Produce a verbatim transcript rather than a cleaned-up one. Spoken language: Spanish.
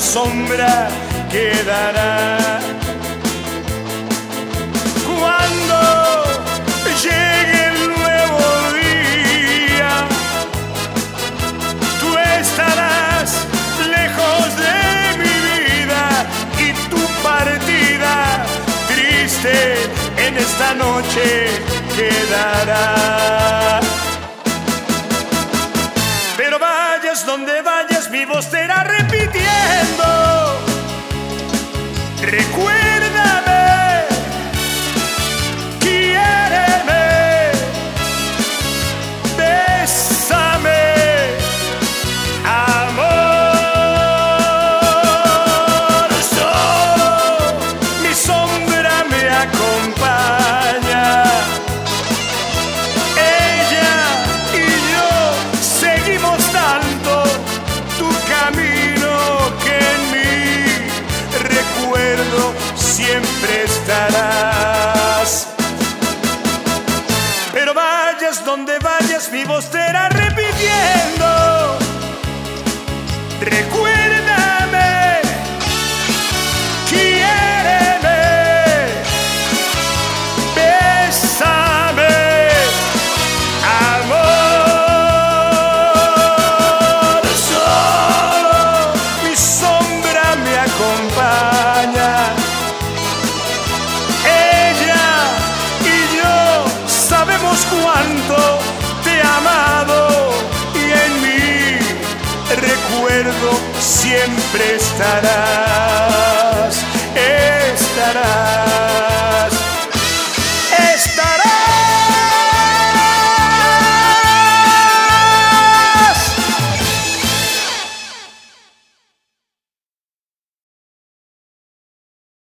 sombra quedará. Cuando llegue el nuevo día, tú estarás lejos de mi vida y tu partida triste en esta noche quedará. Pero vayas donde vayas, mi voz te irá repitiendo: recuérdame, quiéreme, bésame, amor. Solo mi sombra me acompaña. Ella y yo seguimos tanto tu camino que en mi recuerdo siempre estarás. Pero vayas donde vayas, mi voz te irá repitiendo: recuérdame, quiéreme, bésame, amor. Solo mi sombra me acompaña. Ella y yo sabemos cuánto te he amado y en mi recuerdo siempre estarás, estarás.